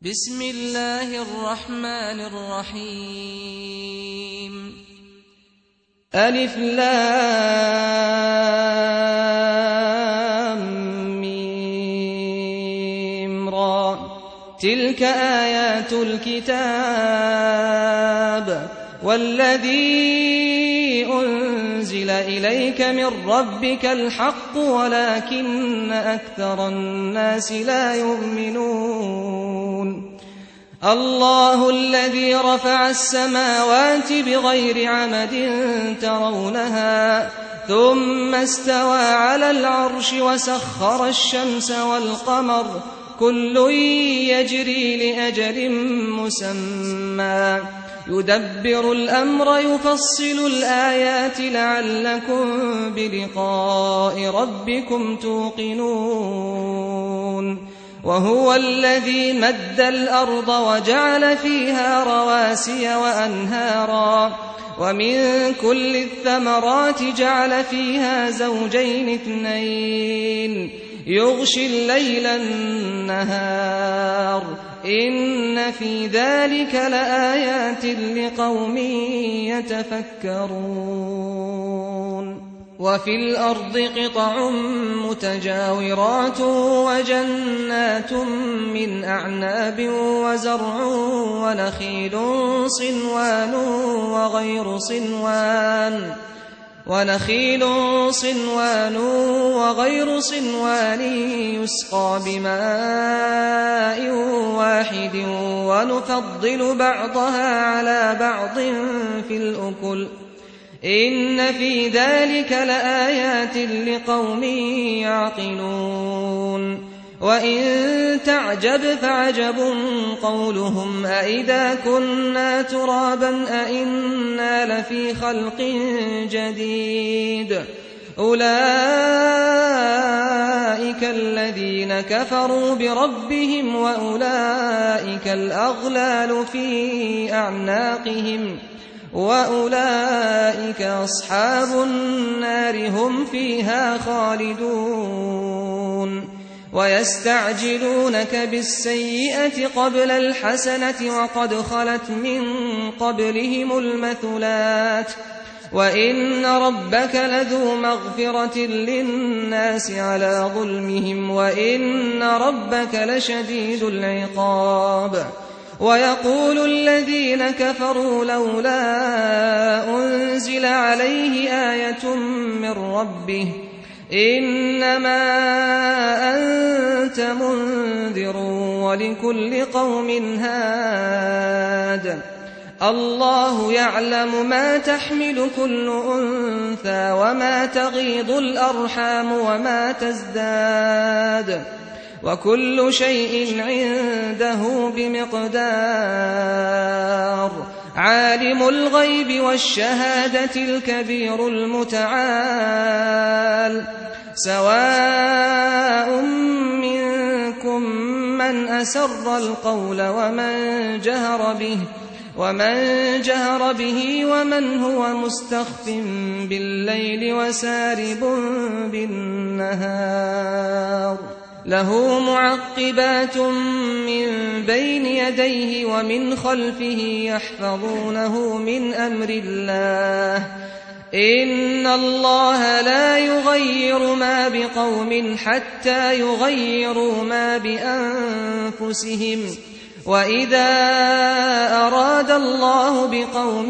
بسم الله الرحمن الرحيم ألف لام ميم را تلك آيات الكتاب والذي أنزل إليك من ربك الحق ولكن أكثر الناس لا يؤمنون الله الذي رفع السماوات بغير عمد ترونها ثم استوى على العرش وسخر الشمس والقمر كل يجري لأجل مسمى يدبر الأمر يفصل الآيات لعلكم بلقاء ربكم توقنون وهو الذي مد الأرض وجعل فيها رواسي وأنهارا ومن كل الثمرات جعل فيها زوجين اثنين يغشي الليل النهار إن في ذلك لآيات لقوم يتفكرون وفي الأرض قطع متجاورات وجنات من أعناب وزرع ونخيل صنوان وغير صنوان يسقى بماء واحد ونفضل بعضها على بعض في الأكل إن في ذلك لآيات لقوم يعقلون وإن تعجب فعجب قولهم أإذا كنا ترابا أإنا لفي خلق جديد أولئك الذين كفروا بربهم وأولئك الأغلال في أعناقهم وأولئك أصحاب النار هم فيها خالدون ويستعجلونك بالسيئة قبل الحسنة وقد خلت من قبلهم المثلات وإن ربك لذو مغفرة للناس على ظلمهم وإن ربك لشديد العقاب ويقول الذين كفروا لولا أنزل عليه آية من ربه إنما أنت منذر ولكل قوم هاد الله يعلم ما تحمل كل أنثى وما تغيض الأرحام وما تزداد وكل شيء عنده بمقدار عالم الغيب والشهادة الكبير المتعال سواء منكم من أسر القول ومن جهر به ومن هو مستخف بالليل وسارب بالنهار له معقبات من بين يديه ومن خلفه يحفظونه من أمر الله إن الله لا يغير ما بقوم حتى يغيروا ما بأنفسهم وإذا أراد الله بقوم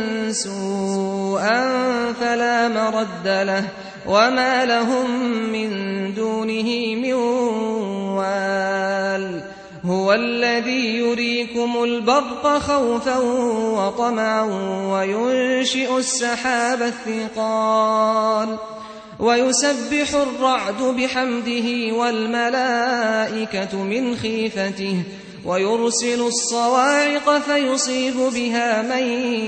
سوءا فلا مرد له وما لهم من دونه من وال هو الذي يريكم البرق خوفا وطمعا وينشئ السحاب الثقال ويسبح الرعد بحمده والملائكة من خيفته ويرسل الصواعق فيصيب بها من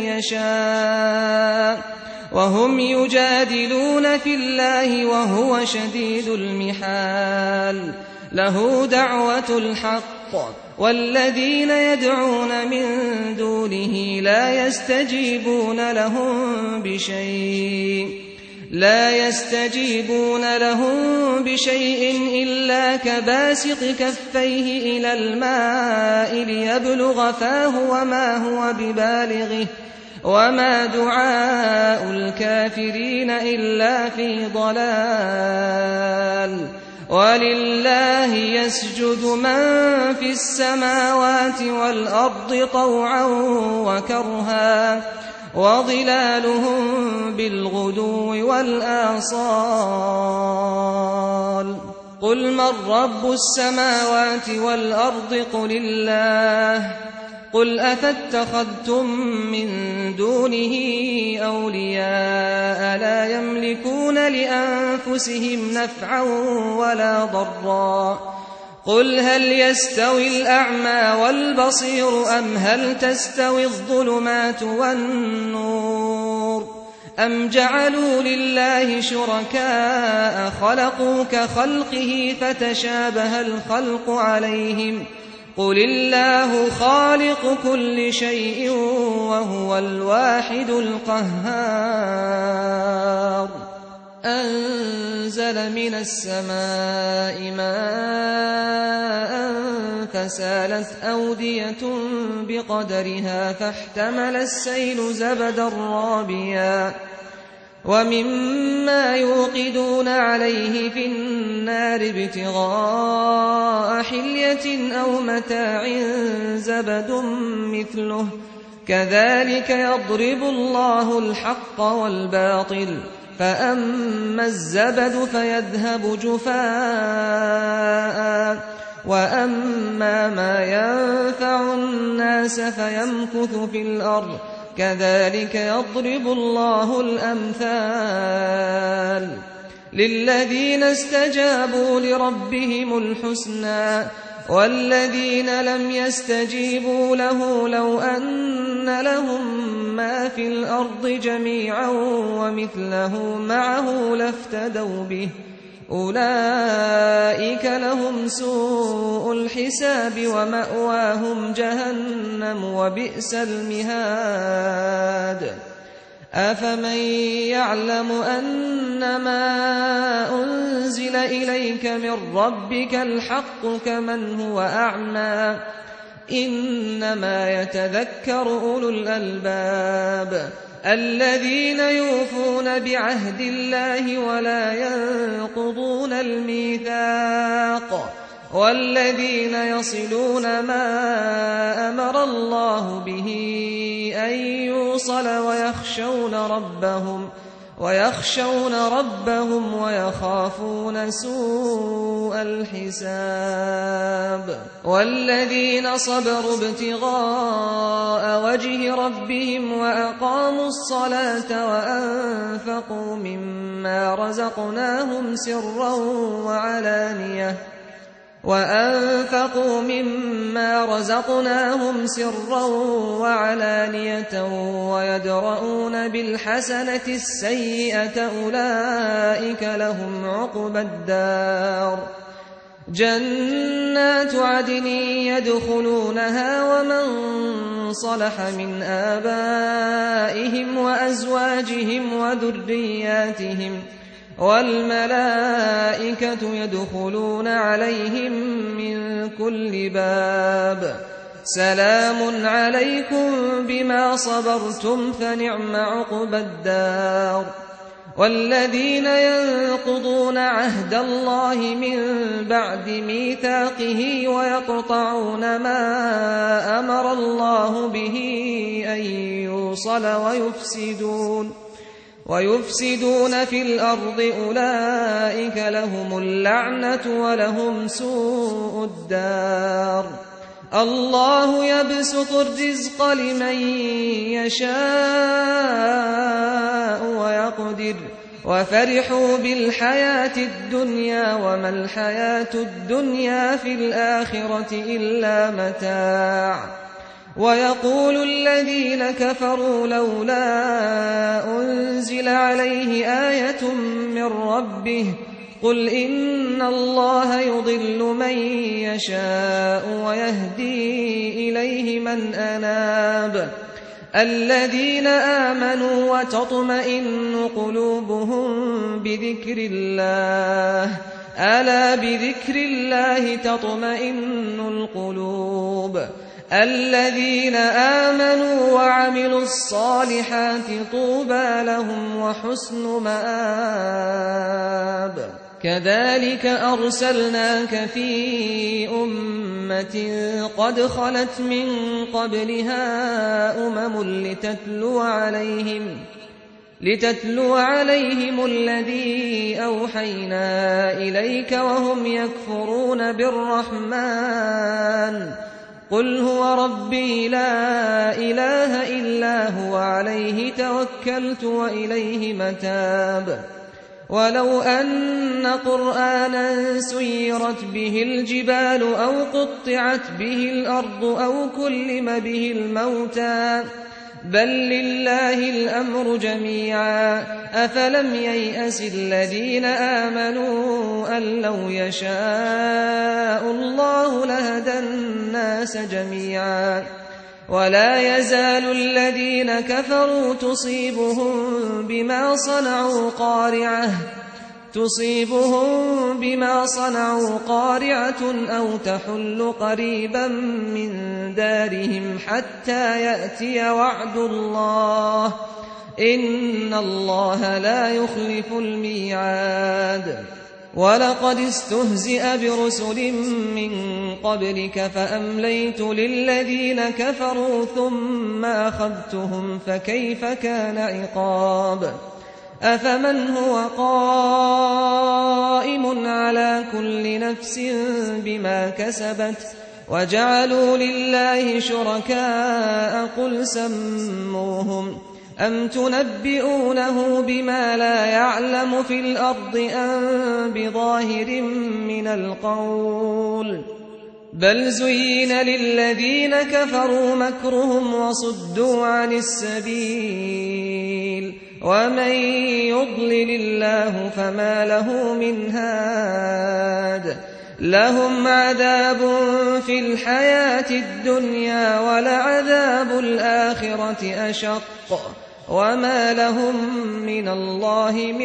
يشاء وهم يجادلون في الله وهو شديد المحال له دعوة الحق والذين يدعون من دونه لا يستجيبون لهم بشيء لا يستجيبون لهم بشيء إلا كباسط كفيه إلى الماء ليبلغ فاه وما هو ببالغه وما دعاء الكافرين إلا في ضلال ولله يسجد من في السماوات والأرض طوعا وكرها وظلالهم بالغدو والآصال قل من رب السماوات والأرض قل الله قل أفاتخذتم من دونه أولياء لا يملكون لأنفسهم نفعا ولا ضرا قل هل يستوي الأعمى والبصير أم هل تستوي الظلمات والنور أم جعلوا لله شركاء خلقوا كخلقه فتشابه الخلق عليهم قل الله خالق كل شيء وهو الواحد القهار أنزل من السماء ماء فسالت أودية بقدرها فاحتمل السيل زبدا رابيا ومما يوقدون عليه في النار ابتغاء حلية أو متاع زبد مثله كذلك يضرب الله الحق والباطل فأما الزبد فيذهب جفاء وأما ما ينفع الناس فيمكث في الأرض كذلك يضرب الله الأمثال للذين استجابوا لربهم الحسنى والذين لم يستجيبوا له لو أن لهم ما في الأرض جميعا ومثله معه لافتدوا به أولئك لهم سوء الحساب ومأواهم جهنم وبئس المهاد أفمن يعلم أنما أنزل إليك من ربك الحق كمن هو أعمى إنما يتذكر أولو الألباب الذين يوفون بعهد الله ولا ينقضون الميثاق والذين يصلون ما أمر الله به أن يوصل ويخشون ربهم ويخافون سوء الحساب والذين صبروا ابتغاء وجه ربهم وأقاموا الصلاة وأنفقوا مما رزقناهم سرا وعلانية ويدرؤون بالحسنة السيئة أولئك لهم عقبى الدار جنات عدن يدخلونها ومن صلح من آبائهم وأزواجهم وذرياتهم والملائكة يدخلون عليهم من كل باب سلام عليكم بما صبرتم فنعم عقبى الدار والذين ينقضون عهد الله من بعد ميثاقه ويقطعون ما أمر الله به أن يوصل ويفسدون في الأرض أولئك لهم اللعنة ولهم سوء الدار الله يبسط الرزق لمن يشاء ويقدر وفرحوا بالحياة الدنيا وما الحياة الدنيا في الآخرة إلا متاع ويقول الذين كفروا لولا أنزل عليه آية من ربه قل إن الله يضل من يشاء ويهدي إليه من أناب الذين آمنوا وتطمئن قلوبهم بذكر الله ألا بذكر الله تطمئن القلوب الذين آمنوا وعملوا الصالحات طوبى لهم وحسن مآب كذلك أرسلناك في أمة قد خلت من قبلها لتتلو عليهم الذي أوحينا إليك وهم يكفرون بالرحمن قل هو ربي لا إله إلا هو عليه توكلت وإليه متاب ولو أن قرآنا سيرت به الجبال أو قطعت به الأرض أو كلم به الموتى بل لله الأمر جميعا أفلم ييأس الذين آمنوا أن لو يشاء الله لهدى الناس جميعا ولا يزال الذين كفروا تصيبهم بما صنعوا قارعة أو تحل قريبا من دارهم حتى يأتي وعد الله إن الله لا يخلف الميعاد ولقد استهزئ برسل من قبلك فأمليت للذين كفروا ثم أخذتهم فكيف كان عقاب أفمن هو قائم على كل نفس بما كسبت وجعلوا لله شركاء قل سموهم أم تنبئونه بما لا يعلم في الأرض أم بظاهر من القول بل زين للذين كفروا مكرهم وصدوا عن السبيل ومن يضلل الله فما له من هاد لهم عذاب في الحياة الدنيا ولعذاب الآخرة أشق وما لهم من الله من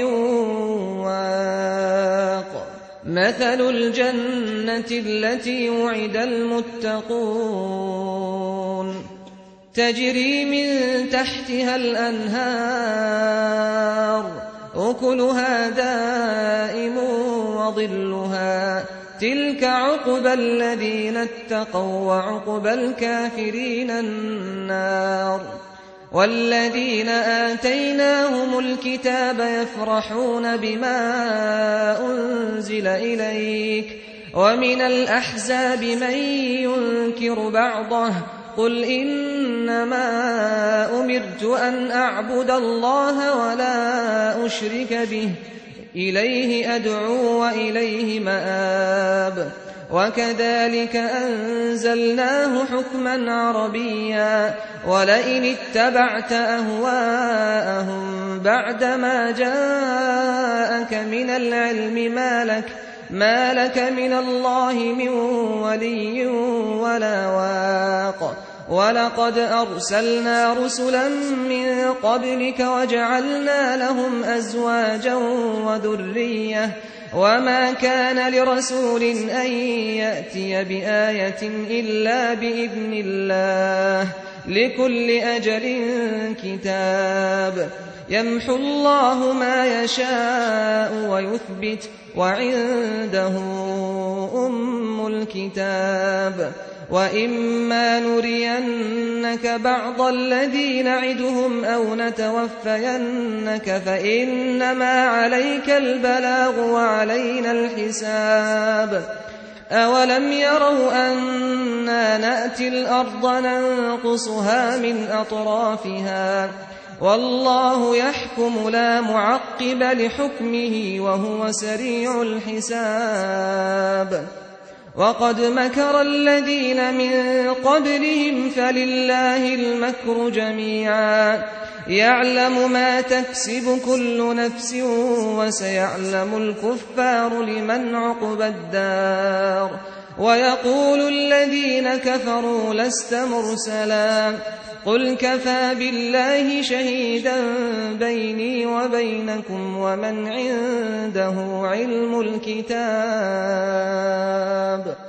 واق مثل الجنة التي وعد المتقون تجري من تحتها الأنهار أكلها دائم وظلها تلك عقبى الذين اتقوا وعقبى الكافرين النار والذين آتيناهم الكتاب يفرحون بما أنزل إليك ومن الأحزاب من ينكر بعضه قل إنما أمرت أن أعبد الله ولا أشرك به إليه أدعو وإليه مآب وكذلك أنزلناه حكما عربيا ولئن اتبعت أهواءهم بعدما جاءك من العلم ما لك من الله من ولي ولا واق ولقد أرسلنا رسلا من قبلك وجعلنا لهم أزواجا وذرية وما كان لرسول أن يأتي بآية إلا بإذن الله لكل أجل كتاب يمحو الله ما يشاء ويثبت وعنده أم الكتاب وإما نرينك بعض الذي نعدهم أو نتوفينك فإنما عليك البلاغ وعلينا الحساب أولم يروا أنا نأتي الأرض ننقصها من أطرافها والله يحكم لا معقب لحكمه وهو سريع الحساب وقد مكر الذين من قبلهم فلله المكر جميعا يعلم ما تكسب كل نفس وسيعلم الكفار لمن عقبى الدار ويقول الذين كفروا لست مرسلا قل كفى بالله شهيدا بيني وبينكم ومن عنده علم الكتاب